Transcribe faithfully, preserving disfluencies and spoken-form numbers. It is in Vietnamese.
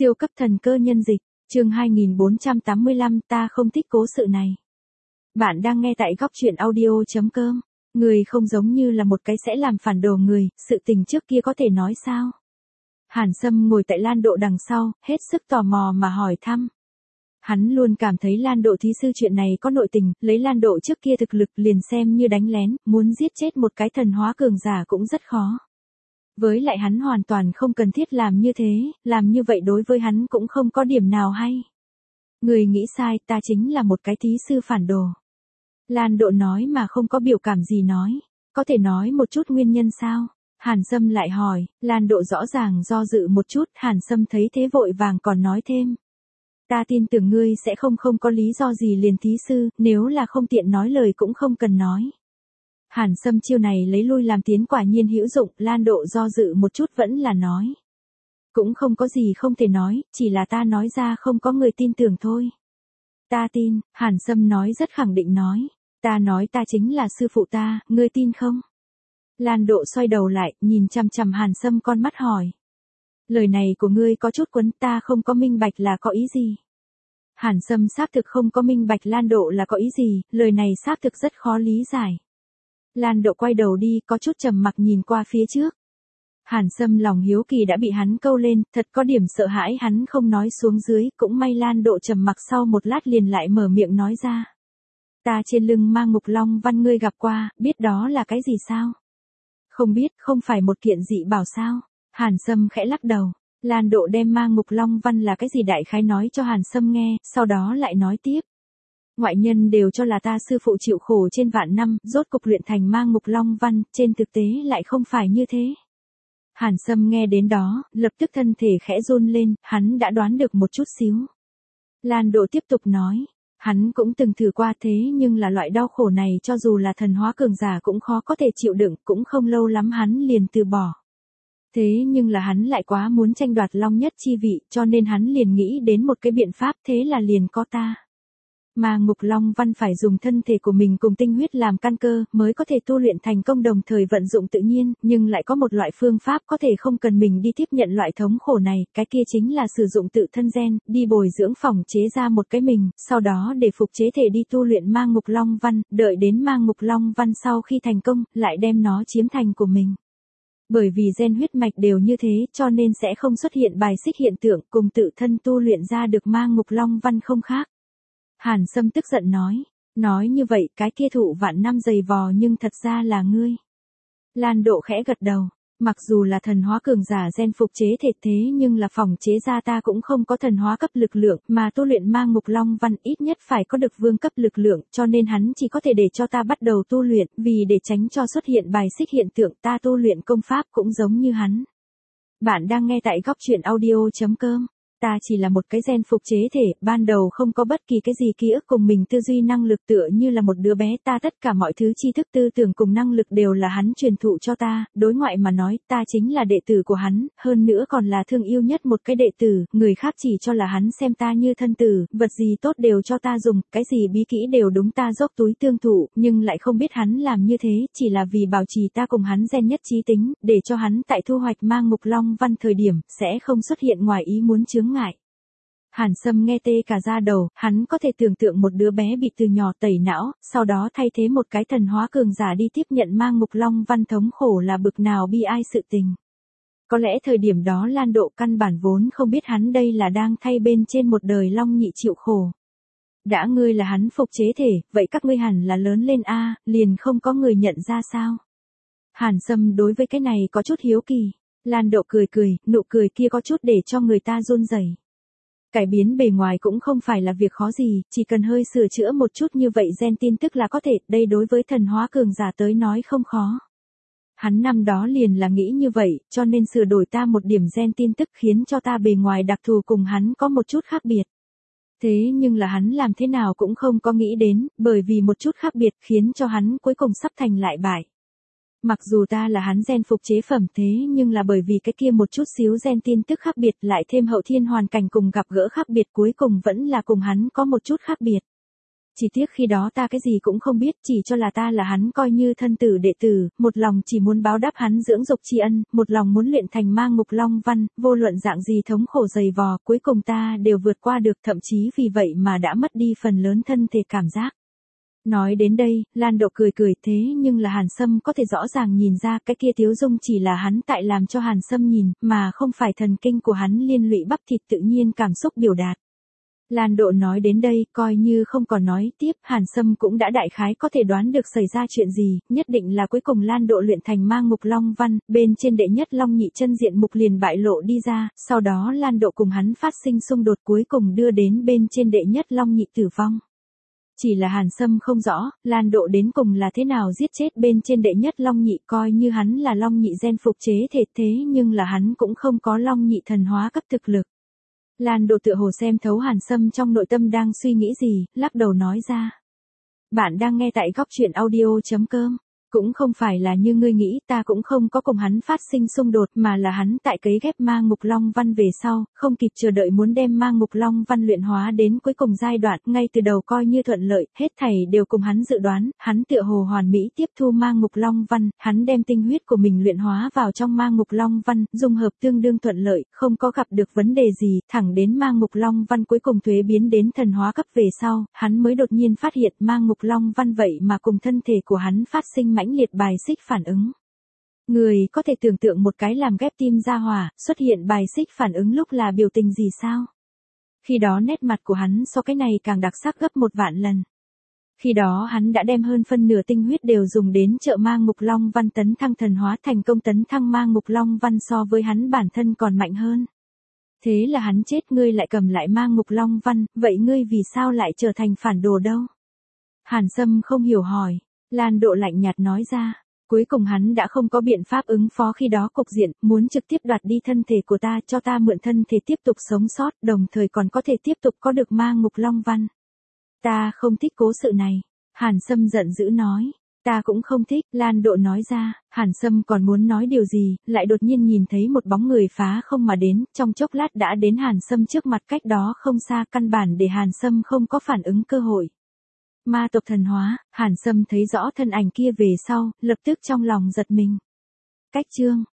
Siêu cấp thần cơ nhân dịch, chương hai nghìn bốn trăm tám mươi lăm ta không thích cố sự này. Bạn đang nghe tại góc truyện audio.com. Người không giống như là một cái sẽ làm phản đồ người, sự tình trước kia có thể nói sao? Hàn Sâm ngồi tại Lan Độ đằng sau, hết sức tò mò mà hỏi thăm. Hắn luôn cảm thấy Lan Độ thí sư chuyện này có nội tình, lấy Lan Độ trước kia thực lực liền xem như đánh lén, muốn giết chết một cái thần hóa cường giả cũng rất khó. Với lại hắn hoàn toàn không cần thiết làm như thế, làm như vậy đối với hắn cũng không có điểm nào hay. Người nghĩ sai, ta chính là một cái thí sư phản đồ. Lan Độ nói mà không có biểu cảm gì nói. Có thể nói một chút nguyên nhân sao? Hàn Sâm lại hỏi. Lan Độ rõ ràng do dự một chút, Hàn Sâm thấy thế vội vàng còn nói thêm. Ta tin tưởng ngươi sẽ không không có lý do gì liền thí sư, nếu là không tiện nói lời cũng không cần nói. Hàn Sâm chiêu này lấy lui làm tiến quả nhiên hữu dụng, Lan Độ do dự một chút vẫn là nói. Cũng không có gì không thể nói, chỉ là ta nói ra không có người tin tưởng thôi. Ta tin, Hàn Sâm nói rất khẳng định nói. Ta nói ta chính là sư phụ ta, ngươi tin không? Lan Độ xoay đầu lại, nhìn chằm chằm Hàn Sâm con mắt hỏi. Lời này của ngươi có chút quấn, ta không có minh bạch là có ý gì? Hàn Sâm xác thực không có minh bạch Lan Độ là có ý gì, lời này xác thực rất khó lý giải. Lan Độ quay đầu đi, có chút trầm mặc nhìn qua phía trước. Hàn Sâm lòng hiếu kỳ đã bị hắn câu lên, thật có điểm sợ hãi hắn không nói xuống dưới, cũng may Lan Độ trầm mặc sau một lát liền lại mở miệng nói ra. Ta trên lưng mang ngục long văn ngươi gặp qua, biết đó là cái gì sao? Không biết, không phải một kiện dị bảo sao? Hàn Sâm khẽ lắc đầu. Lan Độ đem mang ngục long văn là cái gì đại khái nói cho Hàn Sâm nghe, sau đó lại nói tiếp. Ngoại nhân đều cho là ta sư phụ chịu khổ trên vạn năm, rốt cục luyện thành mang ngục long văn, trên thực tế lại không phải như thế. Hàn Sâm nghe đến đó, lập tức thân thể khẽ run lên, hắn đã đoán được một chút xíu. Lan Độ tiếp tục nói, hắn cũng từng thử qua thế nhưng là loại đau khổ này cho dù là thần hóa cường giả cũng khó có thể chịu đựng, cũng không lâu lắm hắn liền từ bỏ. Thế nhưng là hắn lại quá muốn tranh đoạt long nhất chi vị, cho nên hắn liền nghĩ đến một cái biện pháp, thế là liền có ta. Mà ngục long văn phải dùng thân thể của mình cùng tinh huyết làm căn cơ, mới có thể tu luyện thành công đồng thời vận dụng tự nhiên, nhưng lại có một loại phương pháp có thể không cần mình đi tiếp nhận loại thống khổ này, cái kia chính là sử dụng tự thân gen, đi bồi dưỡng phỏng chế ra một cái mình, sau đó để phục chế thể đi tu luyện mang ngục long văn, đợi đến mang ngục long văn sau khi thành công, lại đem nó chiếm thành của mình. Bởi vì gen huyết mạch đều như thế, cho nên sẽ không xuất hiện bài xích hiện tượng, cùng tự thân tu luyện ra được mang ngục long văn không khác. Hàn Sâm tức giận nói, nói như vậy cái kia thụ vạn năm dày vò nhưng thật ra là ngươi. Lan Độ khẽ gật đầu, mặc dù là thần hóa cường giả gen phục chế thể thế nhưng là phòng chế ra ta cũng không có thần hóa cấp lực lượng, mà tu luyện mang ngục long văn ít nhất phải có được vương cấp lực lượng, cho nên hắn chỉ có thể để cho ta bắt đầu tu luyện, vì để tránh cho xuất hiện bài xích hiện tượng ta tu luyện công pháp cũng giống như hắn. Bạn đang nghe tại góc truyện audio.com. Ta chỉ là một cái gen phục chế thể, ban đầu không có bất kỳ cái gì ký ức cùng mình tư duy năng lực tựa như là một đứa bé, ta tất cả mọi thứ tri thức tư tưởng cùng năng lực đều là hắn truyền thụ cho ta, đối ngoại mà nói, ta chính là đệ tử của hắn, hơn nữa còn là thương yêu nhất một cái đệ tử, người khác chỉ cho là hắn xem ta như thân tử, vật gì tốt đều cho ta dùng, cái gì bí kỹ đều đúng ta dốc túi tương thụ, nhưng lại không biết hắn làm như thế, chỉ là vì bảo trì ta cùng hắn gen nhất trí tính, để cho hắn tại thu hoạch mang ngục long văn thời điểm, sẽ không xuất hiện ngoài ý muốn chướng ngại. Hàn Sâm nghe tê cả da đầu, hắn có thể tưởng tượng một đứa bé bị từ nhỏ tẩy não, sau đó thay thế một cái thần hóa cường giả đi tiếp nhận mang ngục long văn thống khổ là bực nào bi ai sự tình. Có lẽ thời điểm đó Lan Độ căn bản vốn không biết hắn đây là đang thay bên trên một đời long nhị chịu khổ. Đã ngươi là hắn phục chế thể, vậy các ngươi hẳn là lớn lên a, liền không có người nhận ra sao? Hàn Sâm đối với cái này có chút hiếu kỳ. Lan Độ cười cười, nụ cười kia có chút để cho người ta run rẩy. Cải biến bề ngoài cũng không phải là việc khó gì, chỉ cần hơi sửa chữa một chút như vậy gen tin tức là có thể, đây đối với thần hóa cường giả tới nói không khó. Hắn năm đó liền là nghĩ như vậy, cho nên sửa đổi ta một điểm gen tin tức khiến cho ta bề ngoài đặc thù cùng hắn có một chút khác biệt. Thế nhưng là hắn làm thế nào cũng không có nghĩ đến, bởi vì một chút khác biệt khiến cho hắn cuối cùng sắp thành lại bại. Mặc dù ta là hắn gen phục chế phẩm thế nhưng là bởi vì cái kia một chút xíu gen tin tức khác biệt lại thêm hậu thiên hoàn cảnh cùng gặp gỡ khác biệt cuối cùng vẫn là cùng hắn có một chút khác biệt. Chỉ tiếc khi đó ta cái gì cũng không biết, chỉ cho là ta là hắn coi như thân tử đệ tử, một lòng chỉ muốn báo đáp hắn dưỡng dục tri ân, một lòng muốn luyện thành ma ngục long văn, vô luận dạng gì thống khổ dày vò, cuối cùng ta đều vượt qua được, thậm chí vì vậy mà đã mất đi phần lớn thân thể cảm giác. Nói đến đây, Lan Độ cười cười, thế nhưng là Hàn Sâm có thể rõ ràng nhìn ra cái kia tiếu dung chỉ là hắn tại làm cho Hàn Sâm nhìn, mà không phải thần kinh của hắn liên lụy bắp thịt tự nhiên cảm xúc biểu đạt. Lan Độ nói đến đây, coi như không còn nói tiếp, Hàn Sâm cũng đã đại khái có thể đoán được xảy ra chuyện gì, nhất định là cuối cùng Lan Độ luyện thành ma ngục long văn, bên trên đệ nhất long nhị chân diện mục liền bại lộ đi ra, sau đó Lan Độ cùng hắn phát sinh xung đột cuối cùng đưa đến bên trên đệ nhất long nhị tử vong. Chỉ là Hàn Sâm không rõ, Lan Độ đến cùng là thế nào giết chết bên trên đệ nhất long nhị, coi như hắn là long nhị gen phục chế thể thế nhưng là hắn cũng không có long nhị thần hóa cấp thực lực. Lan Độ tựa hồ xem thấu Hàn Sâm trong nội tâm đang suy nghĩ gì, lắc đầu nói ra. Bạn đang nghe tại góc truyện audio.com. Cũng không phải là như ngươi nghĩ, ta cũng không có cùng hắn phát sinh xung đột, mà là hắn tại cấy ghép ma ngục long văn về sau, không kịp chờ đợi muốn đem ma ngục long văn luyện hóa đến cuối cùng giai đoạn, ngay từ đầu coi như thuận lợi, hết thảy đều cùng hắn dự đoán, hắn tựa hồ hoàn mỹ tiếp thu ma ngục long văn, hắn đem tinh huyết của mình luyện hóa vào trong ma ngục long văn, dung hợp tương đương thuận lợi, không có gặp được vấn đề gì, thẳng đến ma ngục long văn cuối cùng thuế biến đến thần hóa cấp về sau, hắn mới đột nhiên phát hiện ma ngục long văn vậy mà cùng thân thể của hắn phát sinh mãnh liệt bài xích phản ứng. Người có thể tưởng tượng một cái làm ghép tim ra hỏa, xuất hiện bài xích phản ứng lúc là biểu tình gì sao? Khi đó nét mặt của hắn so cái này càng đặc sắc gấp một vạn lần. Khi đó hắn đã đem hơn phân nửa tinh huyết đều dùng đến trợ ma ngục long văn tấn thăng thần hóa, thành công tấn thăng ma ngục long văn so với hắn bản thân còn mạnh hơn. Thế là hắn chết, ngươi lại cầm lại ma ngục long văn, vậy ngươi vì sao lại trở thành phản đồ đâu? Hàn Sâm không hiểu hỏi. Lan Độ lạnh nhạt nói ra, cuối cùng hắn đã không có biện pháp ứng phó khi đó cục diện, muốn trực tiếp đoạt đi thân thể của ta, cho ta mượn thân thể tiếp tục sống sót, đồng thời còn có thể tiếp tục có được ma ngục long văn. Ta không thích cố sự này. Hàn Sâm giận dữ nói. Ta cũng không thích, Lan Độ nói ra. Hàn Sâm còn muốn nói điều gì, lại đột nhiên nhìn thấy một bóng người phá không mà đến, trong chốc lát đã đến Hàn Sâm trước mặt, cách đó không xa, căn bản để Hàn Sâm không có phản ứng cơ hội. Ma tộc thần hóa, Hàn Sâm thấy rõ thân ảnh kia về sau, lập tức trong lòng giật mình. Cách chương